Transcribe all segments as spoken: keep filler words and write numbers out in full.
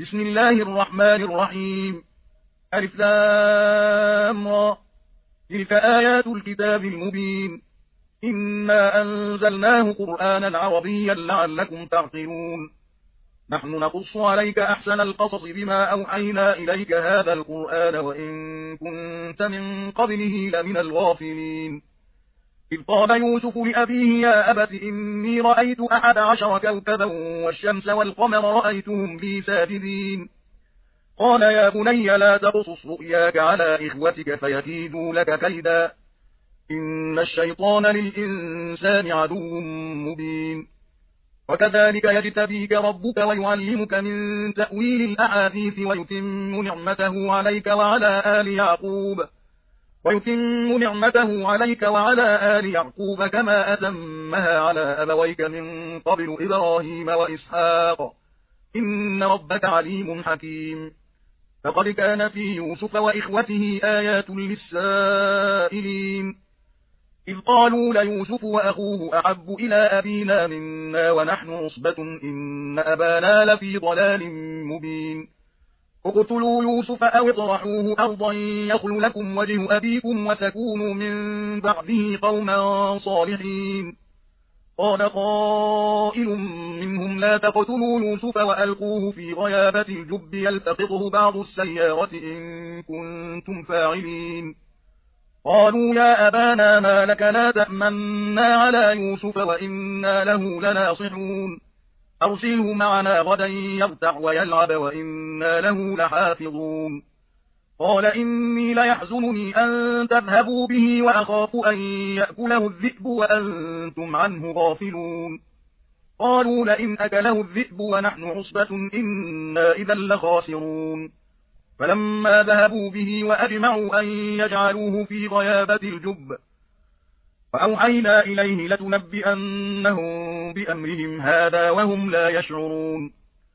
بسم الله الرحمن الرحيم. ألف لام را. تلك آيات الكتاب المبين. إنا أنزلناه قرآنا عربيا لعلكم تعقلون. نحن نقص عليك أحسن القصص بما أوحينا إليك هذا القرآن وإن كنت من قبله لمن الغافلين. إذ قال يوسف لأبيه يا أبت إني رأيت أحد عشر كوكبا والشمس والقمر رأيتهم لي ساجدين. قال يا بني لا تقصص رؤياك على إخوتك فيكيدوا لك كيدا إن الشيطان للإنسان عدو مبين. وكذلك يجتبيك ربك ويعلمك من تأويل الأحاديث ويتم نعمته عليك وعلى آل يعقوب ويتم نعمته عليك وعلى آل يعقوب كما أتمها على أبويك من قبل إبراهيم وإسحاق إن ربك عليم حكيم. فقد كان في يوسف وإخوته آيات للسائلين إذ قالوا ليوسف وأخوه أحب إلى أبينا منا ونحن عصبة إن أبانا لفي ضلال مبين. اقتلوا يوسف أو اطرحوه أرضا يخل لكم وجه أبيكم وتكونوا من بعده قوما صالحين. قال قائل منهم لا تقتلوا يوسف وألقوه في غيابة الجب يلتقطه بعض السيارة إن كنتم فاعلين. قالوا يا أبانا ما لك لا تأمنا على يوسف وإنا له لناصحون أرسله معنا غدا يرتع ويلعب وإنا له لحافظون. قال إني ليحزنني أن تذهبوا به وأخاف أن يأكله الذئب وأنتم عنه غافلون. قالوا لئن أكله الذئب ونحن عصبة إنا إذا لخاسرون. فلما ذهبوا به وأجمعوا أن يجعلوه في غيابة الجب وأوحينا إليه لتنبئنهم بأمرهم هذا وهم لا يشعرون.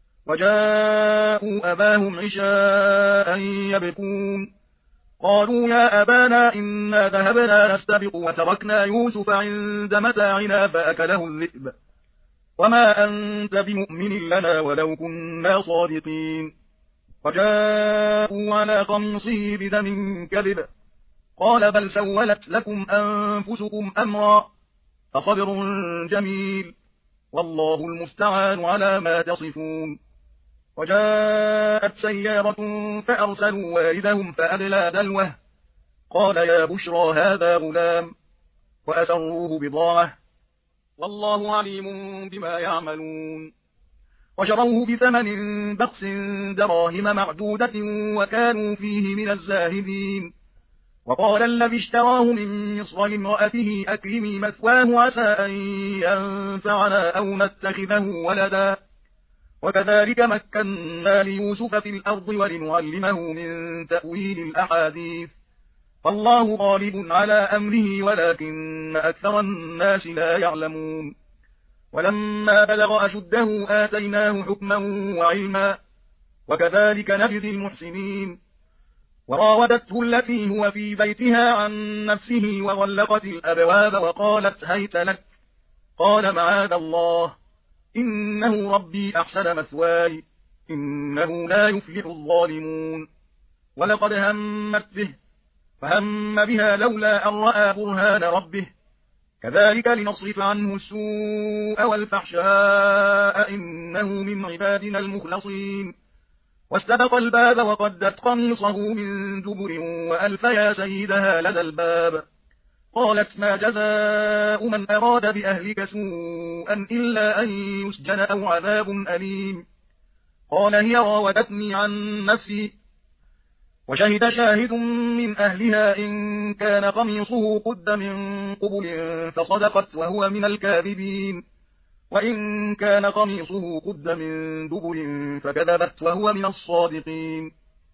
وجاءوا أباهم عشاء يبكون. قالوا يا أبانا إنا ذهبنا نستبق وتركنا يوسف عند متاعنا فأكله الذئب وما أنت بمؤمن لنا ولو كنا صادقين. وجاءوا على قميصه بدم كذب قال بل سولت لكم أنفسكم أمرا فصبر جميل والله المستعان على ما تصفون. وجاءت سيارة فأرسلوا واردهم فأدلى دلوه قال يا بشرى هذا غلام وأسروه بضاعة والله عليم بما يعملون. وشروه بثمن بخس دراهم معدودة وكانوا فيه من الزاهدين. وقال الذي اشتراه من مصر لامرأته أكرمي مثواه عسى أن ينفعنا أو نتخذه ولدا وكذلك مكنا ليوسف في الأرض ولنعلمه من تأويل الأحاديث فالله غالب على أمره ولكن أكثر الناس لا يعلمون. ولما بلغ أشده آتيناه حكما وعلما وكذلك نجزي المحسنين. وراودته التي هو في بيتها عن نفسه وغلقت الأبواب وقالت هيت لك قال معاذ الله إنه ربي أحسن مثواي إنه لا يفلح الظالمون. ولقد همت به فهم بها لولا أن رأى برهان ربه كذلك لنصرف عنه السوء والفحشاء إنه من عبادنا المخلصين. واستبق الباب وقدت قميصه من دبر وألف يا سيدها لدى الباب. قالت ما جزاء من أراد بأهلك سوءا إلا أن يسجن أو عذاب أليم. قال هي راودتني عن نفسي وشهد شاهد من أهلها إن كان قميصه قد من قبل فصدقت وهو من الكاذبين وإن كان قميصه قد من دبر فكذبت وهو من الصادقين.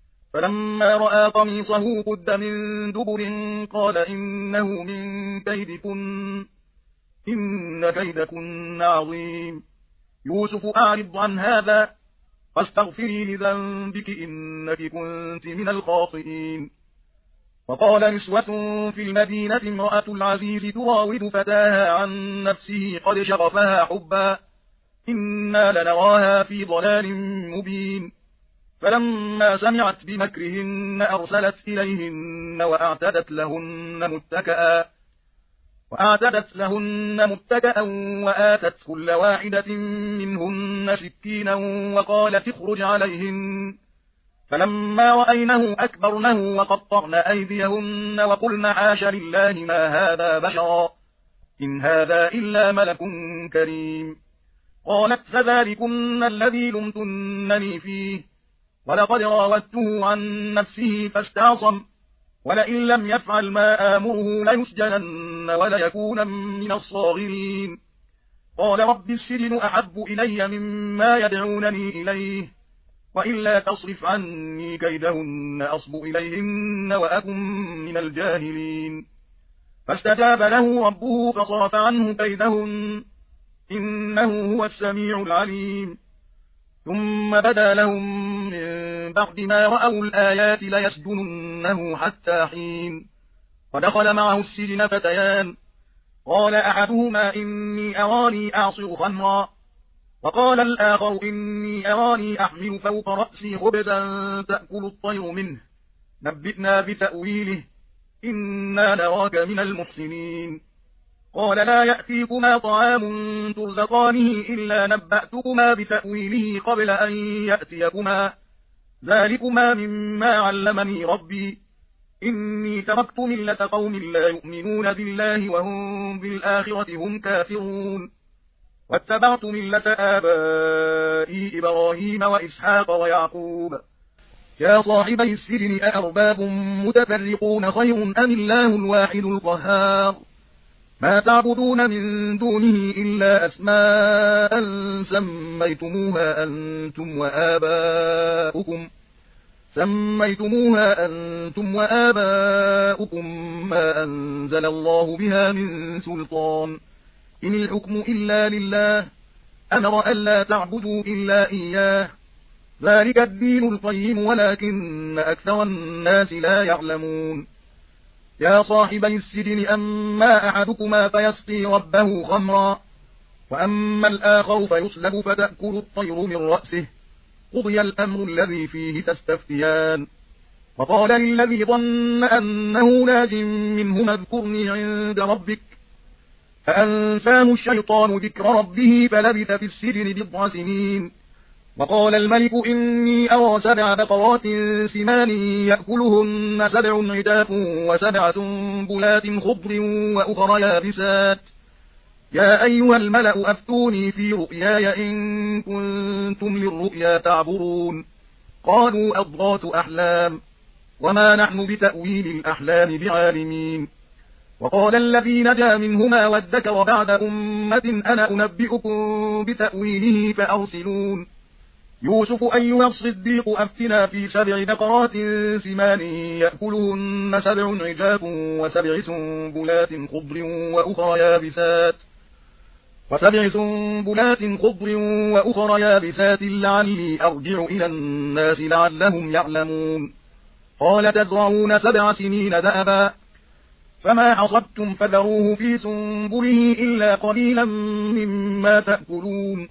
فلما رأى قميصه قد من دبر قال إنه من كيدكن إن كيدكن عظيم. يوسف أعرض عن هذا واستغفري لذنبك إنك كنت من الخاطئين. وقال نسوة في المدينة امرأة العزيز تراود فتاها عن نفسه قد شغفها حبا إنا لنراها في ضلال مبين. فلما سمعت بمكرهن أرسلت إليهن وأعتدت لهن متكئا وأعتدت لهن متكئا وآتت كل واحدة منهن سكينا وقالت اخرج عليهن فلما رأينه أكبرنه وقطعن أيديهن وقلن حاش لله ما هذا بشرا إن هذا إلا ملك كريم قالت فذلكن الذي لمتنني فيه ولقد راودته عن نفسه فاستعصم ولئن لم يفعل ما آمره ليسجنن وليكون من الصاغرين قال رب السجن أحب إلي مما يدعونني إليه وإلا تصرف عني كيدهن أصب إليهن وأكن من الجاهلين فاستجاب له ربه فصرف عنه كيدهن إنه هو السميع العليم ثم بدا لهم من بعد ما رأوا الآيات ليسجننه حتى حين ودخل معه السجن فتيان قال أحدهما إني أراني أعصر خمرا وقال الآخر إني أراني أحمل فوق رأسي خبزا تأكل الطير منه نبئنا بتأويله إنا نراك من المحسنين قال لا يأتيكما طعام ترزقانه إلا نبأتكما بتأويله قبل أن يأتيكما ذلكما مما علمني ربي إني تركت ملة قوم لا يؤمنون بالله وهم بالآخرة هم كافرون واتبعت ملة آبائي إبراهيم وإسحاق ويعقوب يا صاحبي السجن أأرباب متفرقون خير أم الله الواحد القهار ما تعبدون من دونه إلا أسماء سميتموها أنتم وآباؤكم سميتموها أنتم وآباؤكم ما أنزل الله بها من سلطان إن الحكم إلا لله أمر ألا تعبدوا إلا إياه ذلك الدين القيم ولكن أكثر الناس لا يعلمون يا صاحبي السجن أما أحدكما فيسقي ربه خمرا وأما الآخر فيسلب فتأكل الطير من رأسه قضي الأمر الذي فيه تستفتيان وقال للذي ظن أنه ناج منهما اذكرني عند ربك فأنساه الشيطان ذكر ربه فلبث في السجن بضع سنين وقال الملك إني أرى سبع بقرات سمان يأكلهن سبع عجاف وسبع سنبلات خضر وأخر يابسات يا أيها الملأ أفتوني في رؤياي إن كنتم للرؤيا تعبرون قالوا أضغاث أحلام وما نحن بتأويل الأحلام بعالمين وقال الذي نجا منهما وادكر بعد أمة أنا أنبئكم بتأويله فأرسلون يوسف أيها الصديق أفتنا في سبع بقرات سمان يأكلهن سبع عجاف وسبع سنبلات خضر وأخر يابسات وسبع سنبلات خضر وأخر يابسات لعلي أرجع إلى الناس لعلهم يعلمون قال تزرعون سبع سنين دأبا فما حصدتم فذروه في سنبله إلا قليلا مما تأكلون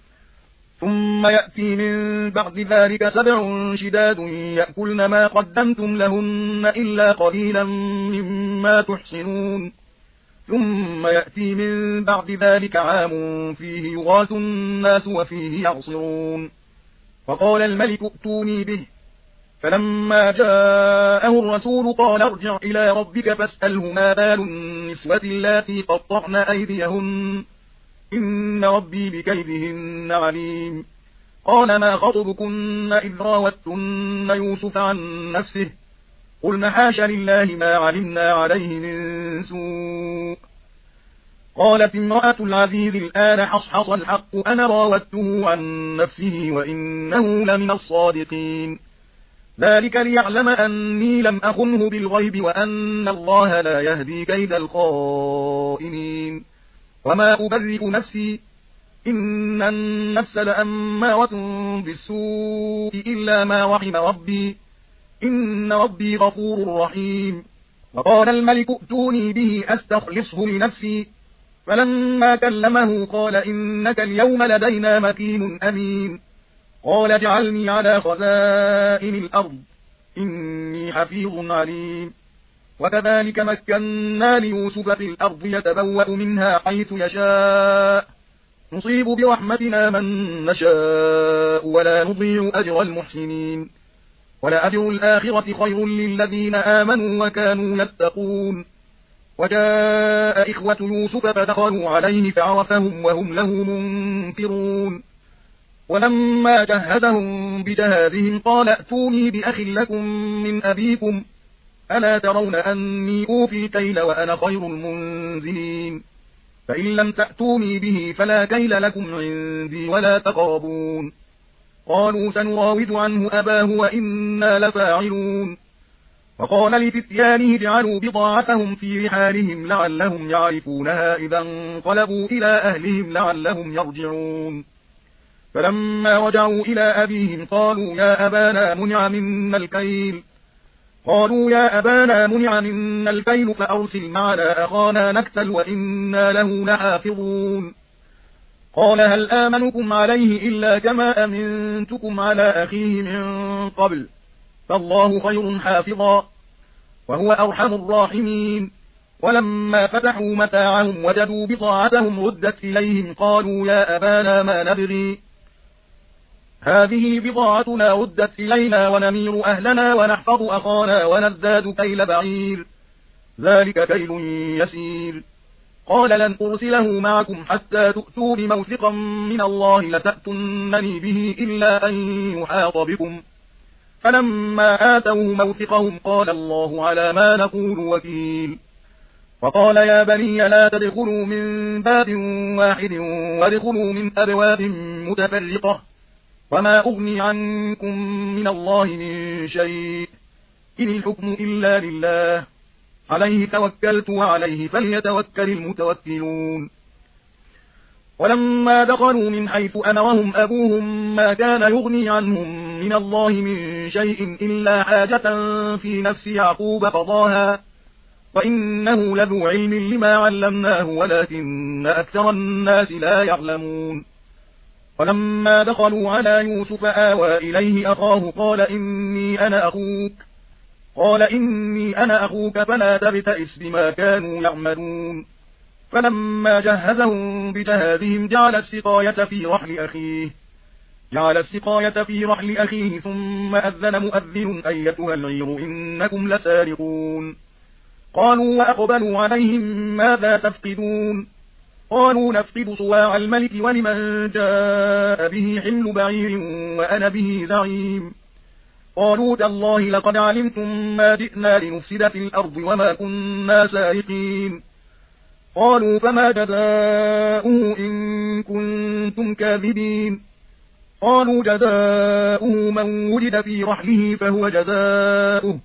ثم يأتي من بعد ذلك سبع شداد يأكلن ما قدمتم لهن إلا قليلا مما تحصنون ثم يأتي من بعد ذلك عام فيه يغاث الناس وفيه يعصرون وقال الملك ائتوني به فلما جاءه الرسول قال ارجع إلى ربك فاسأله ما بال النسوة اللاتي قطعن أيديهن إن ربي بكيدهن عليم قال ما خطبكن إذ راوتن يوسف عن نفسه قلنا حاش لله ما علمنا عليه من سوء قالت امرأة العزيز الآن حصحص الحق أنا راودته عن نفسه وإنه لمن الصادقين ذلك ليعلم أني لم أخنه بالغيب وأن الله لا يهدي كيد الخائنين وما أبرئ نفسي إن النفس لأمارة بالسوء إلا ما رحم ربي إن ربي غفور رحيم وقال الملك ائتوني به أستخلصه لنفسي فلما كلمه قال إنك اليوم لدينا مكين أمين قال اجعلني على خزائن الأرض إني حفيظ عليم. وكذلك مكنا ليوسف في الأرض يتبوأ منها حيث يشاء نصيب برحمتنا من نشاء ولا نضيع أجر المحسنين ولأجر الآخرة خير للذين آمنوا وكانوا يتقون. وجاء إخوة يوسف فدخلوا عليه فعرفهم وهم له منكرون. ولما جهزهم بجهازهم قال ائتوني بأخ لكم من أبيكم ألا ترون أني أوفي الكيل وأنا خير المنزلين فإن لم تأتوني به فلا كيل لكم عندي ولا تقربون. قالوا سنراود عنه أباه وإنا لفاعلون. وقال لفتيانه اجعلوا بضاعتهم في رحالهم لعلهم يعرفونها إذا انقلبوا إلى أهلهم لعلهم يرجعون. فلما رجعوا إلى أبيهم قالوا يا أبانا منع منا الكيل قالوا يا أبانا منع منا الكيل فأرسل معنا أخانا نكتل وإنا له لحافظون. قال هل آمنكم عليه إلا كما أمنتكم على أخيه من قبل فالله خير حافظا وهو أرحم الراحمين. ولما فتحوا متاعهم وجدوا بضاعتهم ردت إليهم قالوا يا أبانا ما نبغي هذه بضاعتنا ردت إلينا ونمير أهلنا ونحفظ أخانا ونزداد كيل بعير ذلك كيل يسير. قال لن أرسله معكم حتى تؤتوا بموثقا من الله لتأتنني به إلا أن يحاط بكم. فلما آتوا موثقهم قال الله على ما نقول وكيل. وقال يا بني لا تدخلوا من باب واحد وادخلوا من أبواب متفرقة وما أغني عنكم من الله من شيء إن الحكم إلا لله عليه توكلت وعليه فليتوكل المتوكلون. ولما دخلوا من حيث أمرهم أبوهم ما كان يغني عنهم من الله من شيء إلا حاجة في نفس يعقوب قضاها وإنه لذو علم لما علمناه ولكن أكثر الناس لا يعلمون. ولما دخلوا على يوسف آوى إليه أخاه قال إني أنا أخوك قال إني أنا أخوك فلا تبتئس بما كانوا يعملون. فلما جهزهم بجهازهم جعل السقاية في رحل أخيه جعل السقاية في رحل أخيه ثم أذن مؤذن أيتها العير إنكم لسارقون. قالوا وأقبلوا عليهم ماذا تفقدون قالوا نفقد صواع الملك ولمن جاء به حمل بعير وأنا به زعيم. قالوا تالله لقد علمتم ما جئنا لنفسد في الأرض وما كنا سارقين. قالوا فما جزاؤه إن كنتم كاذبين. قالوا جزاؤه من وجد في رحله فهو جزاؤه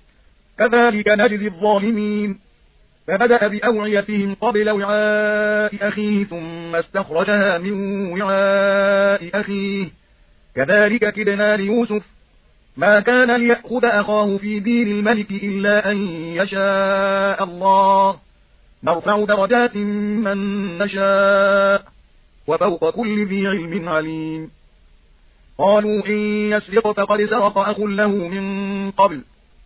كذلك نجزي الظالمين. فبدأ بأوعيتهم قبل وعاء أخيه ثم استخرجها من وعاء أخيه كذلك كدنا ليوسف ما كان ليأخذ أخاه في دين الملك إلا أن يشاء الله نرفع درجات من نشاء وفوق كل ذي علم عليم. قالوا إن يسرق فقد سرق أخ له من قبل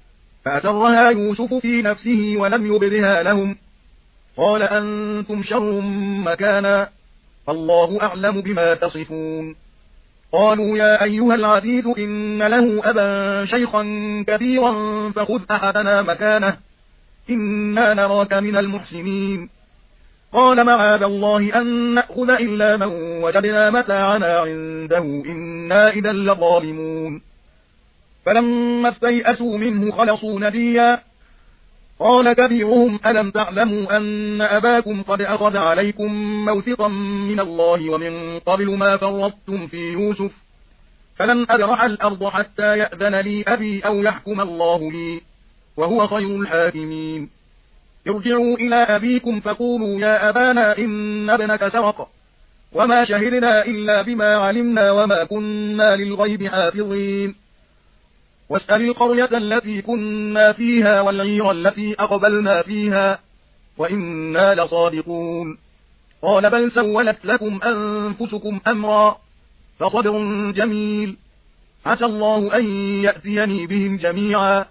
فأسرها يوسف في نفسه ولم يبدها لهم قال أنتم شر مكانا فالله أعلم بما تصفون. قالوا يا أيها العزيز إن له أبا شيخا كبيرا فخذ أحدنا مكانه إنا نراك من المحسنين. قال معاذ الله أن نأخذ إلا من وجدنا متاعنا عنده إنا إذا لظالمون. فلما استيئسوا منه خلصوا نجيا قال كبيرهم ألم تعلموا أن أباكم قد أخذ عليكم موثقا من الله ومن قبل ما فرطتم في يوسف فلن أبرح الأرض حتى يأذن لي أبي أو يحكم الله لي وهو خير الحاكمين. ارجعوا إلى أبيكم فقولوا يا أبانا إن ابنك سرق وما شهدنا إلا بما علمنا وما كنا للغيب حافظين. واسأل القرية التي كنا فيها والعير التي أقبلنا فيها وإنا لصادقون. قال بل سولت لكم أنفسكم أمرا فصبر جميل عسى الله أن يأتيني بهم جميعا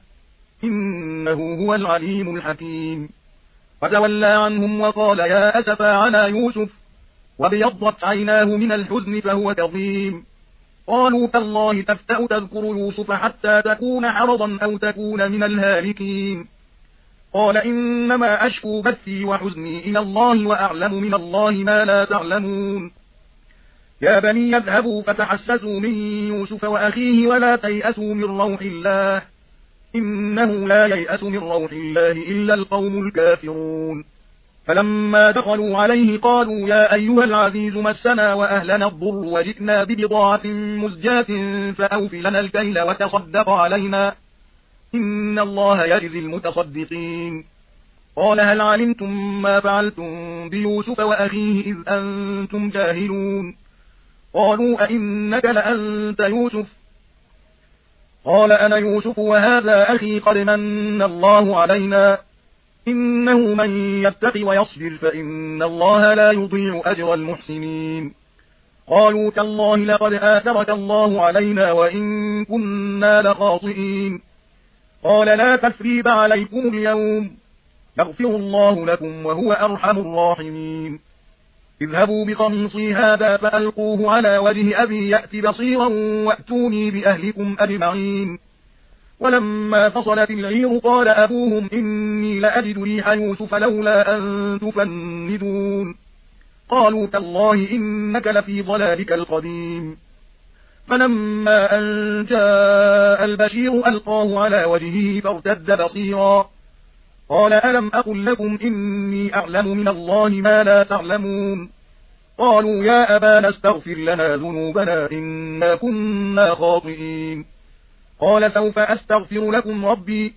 إنه هو العليم الحكيم. فتولى عنهم وقال يا أسفى على يوسف وابيضت عيناه من الحزن فهو كظيم. قالوا تالله تفتأ تذكر يوسف حتى تكون حرضا أو تكون من الهالكين. قال إنما أشكو بثي وحزني إلى الله وأعلم من الله ما لا تعلمون. يا بني اذهبوا فتحسسوا من يوسف وأخيه ولا تيأسوا من روح الله إنه لا ييأس من روح الله إلا القوم الكافرون. فلما دخلوا عليه قالوا يا أيها العزيز مسنا وأهلنا الضر وجئنا ببضاعة مزجاة فأوف لنا الكيل وتصدق علينا إن الله يجزي المتصدقين. قال هل علمتم ما فعلتم بيوسف وأخيه إذ أنتم جاهلون؟ قالوا أئنك لأنت يوسف؟ قال أنا يوسف وهذا أخي قد من الله علينا إنه من يتق ويصبر فإن الله لا يضيع أجر المحسنين. قالوا تالله لقد آثرك الله علينا وإن كنا لخاطئين. قال لا تثريب عليكم اليوم يغفر الله لكم وهو أرحم الراحمين. اذهبوا بقميصي هذا فألقوه على وجه أبي يأت بصيرا وأتوني بأهلكم أجمعين. ولما فصلت العير قال أبوهم إني لأجد ريح يوسف لولا أن تفندون. قالوا تالله إنك لفي ضلالك القديم. فلما أن جاء البشير ألقاه على وجهه فارتد بصيرا. قال ألم أقل لكم إني أعلم من الله ما لا تعلمون؟ قالوا يا أبانا استغفر لنا ذنوبنا إنا كنا خاطئين. قال سوف أستغفر لكم ربي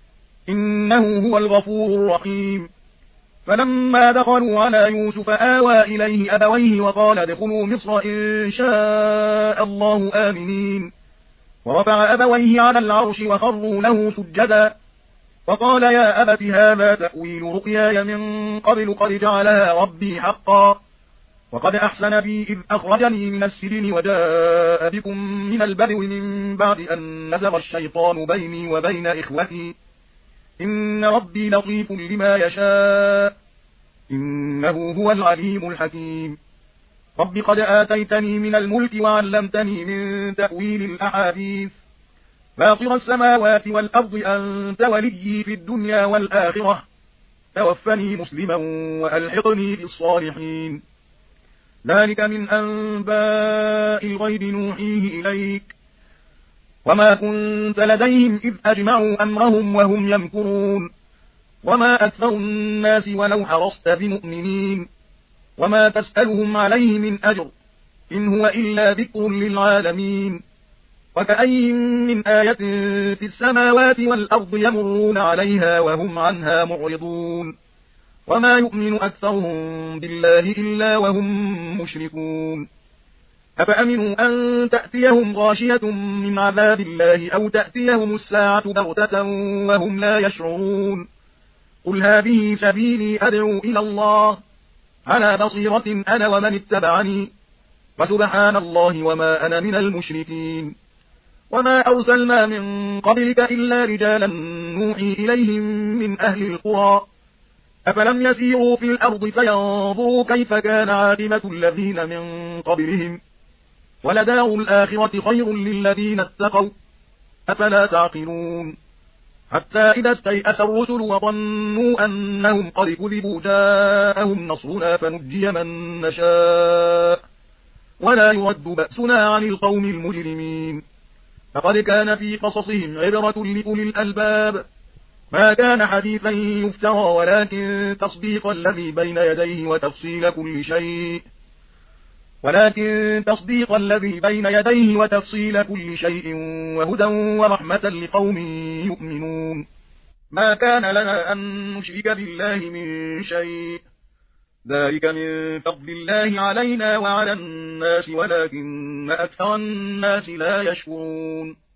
إنه هو الغفور الرحيم. فلما دخلوا على يوسف آوى إليه أبويه وقال ادخلوا مصر إن شاء الله آمنين. ورفع أبويه على العرش وخروا له سجدا وقال يا أبت هذا تأويل رؤياي من قبل قد جعلها ربي حقا وقد أحسن بي إذ أخرجني من السجن وجاء بكم من البدو من بعد أن نزغ الشيطان بيني وبين إخوتي إن ربي لطيف لما يشاء إنه هو العليم الحكيم. رب قد آتيتني من الملك وعلمتني من تأويل الأحاديث فاطر السماوات والأرض أنت وليي في الدنيا والآخرة توفني مسلما وألحقني بالصالحين. ذلك من أنباء الغيب نوحيه إليك وما كنت لديهم إذ أجمعوا أمرهم وهم يمكرون. وما أكثر الناس ولو حرصت بمؤمنين وما تسألهم عليه من أجر إن هو إلا ذكر للعالمين. وكأي من آية في السماوات والأرض يمرون عليها وهم عنها معرضون وما يؤمن أكثرهم بالله إلا وهم مشركون. أفأمنوا أن تأتيهم غاشية من عذاب الله أو تأتيهم الساعة بغتة وهم لا يشعرون. قل هذه سبيلي أدعو إلى الله على بصيرة أنا ومن اتبعني وسبحان الله وما أنا من المشركين. وما أرسلنا من قبلك إلا رجالا نوحي إليهم من أهل القرى أفلم يسيروا في الأرض فينظروا كيف كان عاقبة الذين من قبلهم ولدار الآخرة خير للذين اتقوا أفلا تعقلون. حتى إذا استيأس الرسل وظنوا أنهم قد كذبوا جاءهم نصرنا فنجي من نشاء ولا يرد بأسنا عن القوم المجرمين. فقد كان في قصصهم عبرة لأولي الألباب ما كان حديثا يفترى ولكن تصديق الذي بين يديه وتفصيل كل شيء ولكن تصديق الذي بين يديه وتفصيل كل شيء وهدى ورحمة لقوم يؤمنون. ما كان لنا أن نشرك بالله من شيء ذلك من فضل الله علينا وعلى الناس ولكن أكثر الناس لا يشكرون.